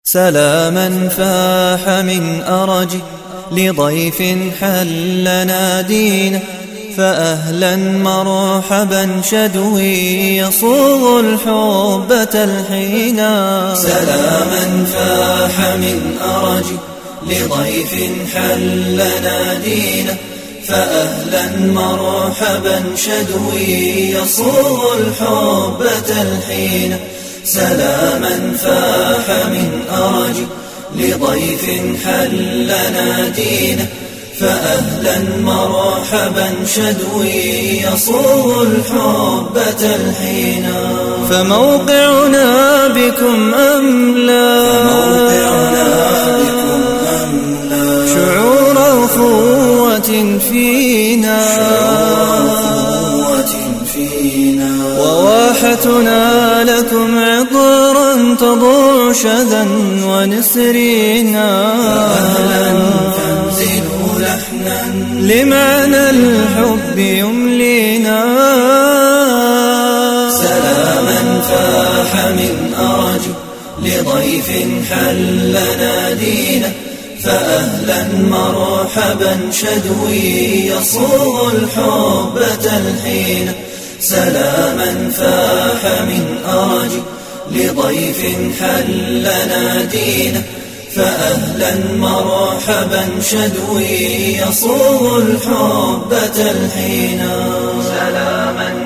سلاما فاح من أرج لضيف حل نادينا، فأهلا مرحبا شدوي يصوغ الحب تلحينا. سلاما فاح من أرج لضيف حل نادينا، فأهلا مرحبا شدوي يصوغ الحب تلحينا. سلاما فاح من أرج لضيف حل نادينا، فأهلا مرحبا شدوي يصوغ الحب تلحينا. فموقعنا بكم أملا شعور أخوة فينا، وواحتنا لكم عطرا تضوع شذا ونسرينا. أهلا تنزلوا لحنا لمعنى الحب يملينا. سلاما فاح من أرج لضيف حل نادينا، فأهلا مرحبا شدوي يصوغ الحب تلحينا. سلاما فاح من أرج لضيف حل نادينا، فأهلا مرحبا شدوي يصوغ الحب تلحينا. سلاما